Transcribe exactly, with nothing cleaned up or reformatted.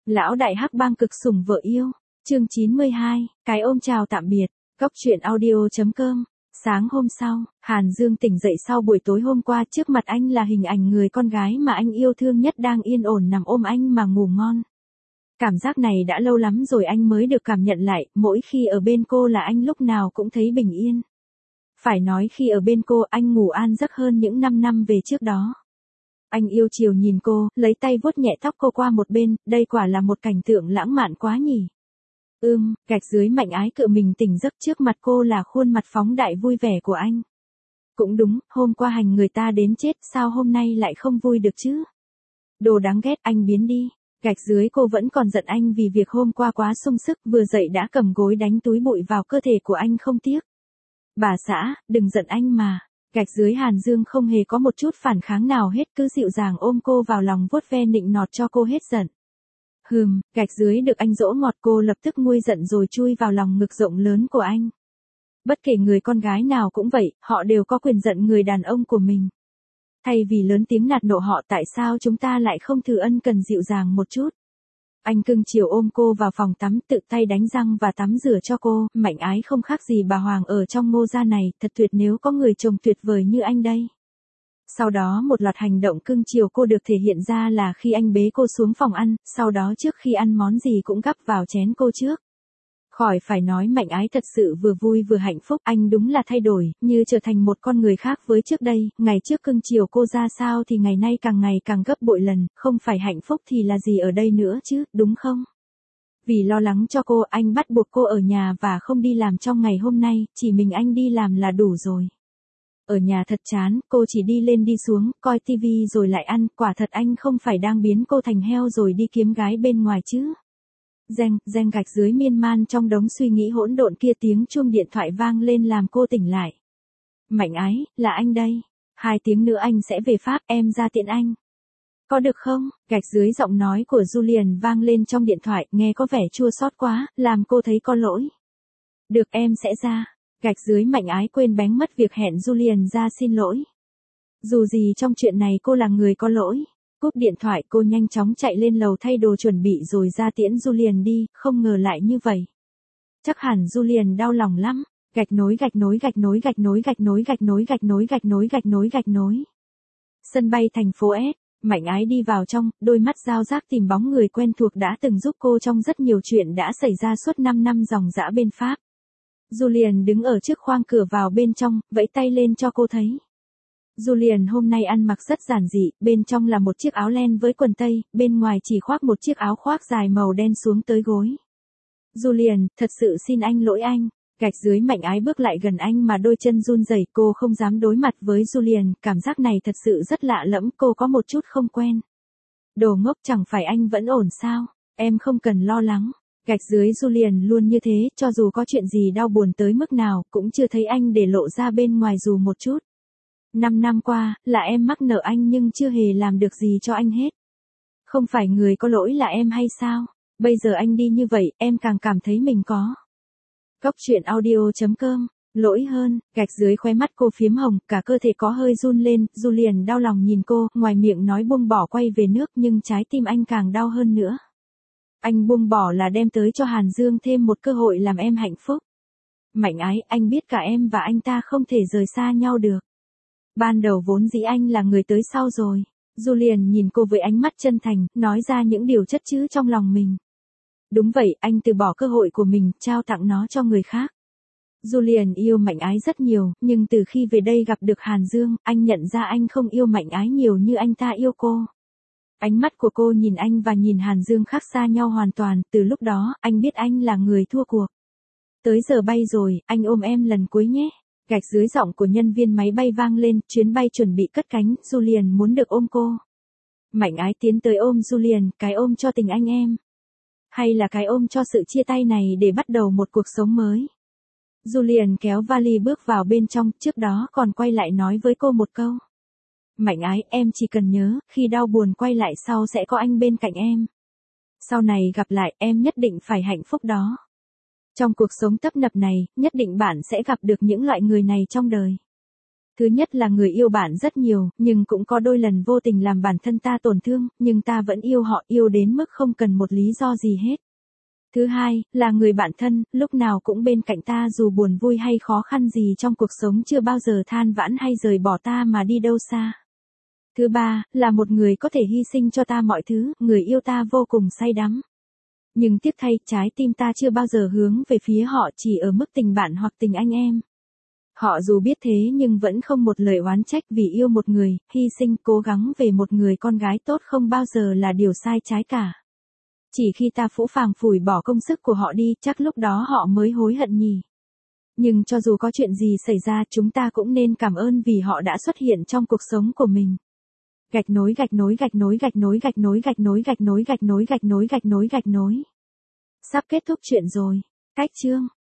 Lão đại hắc bang cực sủng vợ yêu. Chương chín mươi hai, cái ôm chào tạm biệt. Góc truyện audio.com. Sáng hôm sau, Hàn Dương tỉnh dậy sau buổi tối hôm qua, trước mặt anh là hình ảnh người con gái mà anh yêu thương nhất đang yên ổn nằm ôm anh mà ngủ ngon. Cảm giác này đã lâu lắm rồi anh mới được cảm nhận lại, mỗi khi ở bên cô là anh lúc nào cũng thấy bình yên. Phải nói khi ở bên cô anh ngủ an giấc hơn những năm năm về trước đó. Anh yêu chiều nhìn cô, lấy tay vuốt nhẹ tóc cô qua một bên, đây quả là một cảnh tượng lãng mạn quá nhỉ. Ưm, gạch dưới Mạnh Ái cựa mình tỉnh giấc, trước mặt cô là khuôn mặt phóng đại vui vẻ của anh. Cũng đúng, hôm qua hành người ta đến chết, sao hôm nay lại không vui được chứ? Đồ đáng ghét, anh biến đi. Gạch dưới cô vẫn còn giận anh vì việc hôm qua quá sung sức, vừa dậy đã cầm gối đánh túi bụi vào cơ thể của anh không tiếc. Bà xã, đừng giận anh mà. Gạch dưới Hàn Dương không hề có một chút phản kháng nào hết, cứ dịu dàng ôm cô vào lòng vuốt ve nịnh nọt cho cô hết giận. Hừm, gạch dưới được anh dỗ ngọt, cô lập tức nguôi giận rồi chui vào lòng ngực rộng lớn của anh. Bất kể người con gái nào cũng vậy, họ đều có quyền giận người đàn ông của mình. Thay vì lớn tiếng nạt nộ họ, tại sao chúng ta lại không thử ân cần dịu dàng một chút? Anh cưng chiều ôm cô vào phòng tắm, tự tay đánh răng và tắm rửa cho cô. Mạnh Ái không khác gì bà Hoàng ở trong Ngô gia này, thật tuyệt nếu có người chồng tuyệt vời như anh đây. Sau đó một loạt hành động cưng chiều cô được thể hiện ra là khi anh bế cô xuống phòng ăn, sau đó trước khi ăn món gì cũng gắp vào chén cô trước. Khỏi phải nói, Mạnh Ái thật sự vừa vui vừa hạnh phúc, anh đúng là thay đổi, như trở thành một con người khác với trước đây, ngày trước cưng chiều cô ra sao thì ngày nay càng ngày càng gấp bội lần, không phải hạnh phúc thì là gì ở đây nữa chứ, đúng không? Vì lo lắng cho cô, anh bắt buộc cô ở nhà và không đi làm trong ngày hôm nay, chỉ mình anh đi làm là đủ rồi. Ở nhà thật chán, cô chỉ đi lên đi xuống, coi tivi rồi lại ăn, quả thật anh không phải đang biến cô thành heo rồi đi kiếm gái bên ngoài chứ. Reng, reng, gạch dưới miên man trong đống suy nghĩ hỗn độn kia, tiếng chuông điện thoại vang lên làm cô tỉnh lại. Mạnh Ái, là anh đây. Hai tiếng nữa anh sẽ về Pháp, em ra tiễn anh. Có được không? Gạch dưới giọng nói của Julian vang lên trong điện thoại, nghe có vẻ chua xót quá, làm cô thấy có lỗi. Được, em sẽ ra. Gạch dưới Mạnh Ái quên bén mất việc hẹn Julian ra xin lỗi. Dù gì trong chuyện này cô là người có lỗi. Cúp điện thoại, cô nhanh chóng chạy lên lầu thay đồ chuẩn bị rồi ra tiễn Julian đi, không ngờ lại như vậy. Chắc hẳn Julian đau lòng lắm. Gạch nối gạch nối gạch nối gạch nối gạch nối gạch nối gạch nối gạch nối gạch nối gạch nối. Sân bay thành phố S, Mạnh Ái đi vào trong, đôi mắt dao giác tìm bóng người quen thuộc đã từng giúp cô trong rất nhiều chuyện đã xảy ra suốt năm năm dòng dã bên Pháp. Julian đứng ở trước khoang cửa vào bên trong, vẫy tay lên cho cô thấy. Julian hôm nay ăn mặc rất giản dị, bên trong là một chiếc áo len với quần tây, bên ngoài chỉ khoác một chiếc áo khoác dài màu đen xuống tới gối. Julian, thật sự xin anh lỗi anh. Gạch dưới Mạnh Ái bước lại gần anh mà đôi chân run rẩy, cô không dám đối mặt với Julian, cảm giác này thật sự rất lạ lẫm, cô có một chút không quen. Đồ ngốc, chẳng phải anh vẫn ổn sao? Em không cần lo lắng. Gạch dưới Julian luôn như thế, cho dù có chuyện gì đau buồn tới mức nào, cũng chưa thấy anh để lộ ra bên ngoài dù một chút. Năm năm qua, là em mắc nợ anh nhưng chưa hề làm được gì cho anh hết. Không phải người có lỗi là em hay sao? Bây giờ anh đi như vậy, em càng cảm thấy mình có. Góc truyện audio.com. Lỗi hơn, gạch dưới khóe mắt cô phiếm hồng, cả cơ thể có hơi run lên, Julian đau lòng nhìn cô, ngoài miệng nói buông bỏ quay về nước nhưng trái tim anh càng đau hơn nữa. Anh buông bỏ là đem tới cho Hàn Dương thêm một cơ hội làm em hạnh phúc. Mạnh Ái, anh biết cả em và anh ta không thể rời xa nhau được. Ban đầu vốn dĩ anh là người tới sau rồi. Julian nhìn cô với ánh mắt chân thành, nói ra những điều chất chứa trong lòng mình. Đúng vậy, anh từ bỏ cơ hội của mình, trao tặng nó cho người khác. Julian yêu Mạnh Ái rất nhiều, nhưng từ khi về đây gặp được Hàn Dương, anh nhận ra anh không yêu Mạnh Ái nhiều như anh ta yêu cô. Ánh mắt của cô nhìn anh và nhìn Hàn Dương khác xa nhau hoàn toàn, từ lúc đó, anh biết anh là người thua cuộc. Tới giờ bay rồi, anh ôm em lần cuối nhé. Gạch dưới giọng của nhân viên máy bay vang lên, chuyến bay chuẩn bị cất cánh, Julian muốn được ôm cô. Mạnh Ái tiến tới ôm Julian, cái ôm cho tình anh em. Hay là cái ôm cho sự chia tay này để bắt đầu một cuộc sống mới. Julian kéo vali bước vào bên trong, trước đó còn quay lại nói với cô một câu. Mạnh Ái, em chỉ cần nhớ, khi đau buồn quay lại sau sẽ có anh bên cạnh em. Sau này gặp lại, em nhất định phải hạnh phúc đó. Trong cuộc sống tấp nập này, nhất định bạn sẽ gặp được những loại người này trong đời. Thứ nhất là người yêu bạn rất nhiều, nhưng cũng có đôi lần vô tình làm bản thân ta tổn thương, nhưng ta vẫn yêu họ, yêu đến mức không cần một lý do gì hết. Thứ hai, là người bạn thân, lúc nào cũng bên cạnh ta dù buồn vui hay khó khăn gì trong cuộc sống chưa bao giờ than vãn hay rời bỏ ta mà đi đâu xa. Thứ ba, là một người có thể hy sinh cho ta mọi thứ, người yêu ta vô cùng say đắm. Nhưng tiếc thay, trái tim ta chưa bao giờ hướng về phía họ, chỉ ở mức tình bạn hoặc tình anh em. Họ dù biết thế nhưng vẫn không một lời oán trách vì yêu một người, hy sinh, cố gắng về một người con gái tốt không bao giờ là điều sai trái cả. Chỉ khi ta phũ phàng phủi bỏ công sức của họ đi, chắc lúc đó họ mới hối hận nhỉ. Nhưng cho dù có chuyện gì xảy ra, chúng ta cũng nên cảm ơn vì họ đã xuất hiện trong cuộc sống của mình. Gạch nối gạch nối gạch nối gạch nối gạch nối gạch nối gạch nối gạch nối gạch nối gạch nối gạch nối. Sắp kết thúc chuyện rồi. Cách chương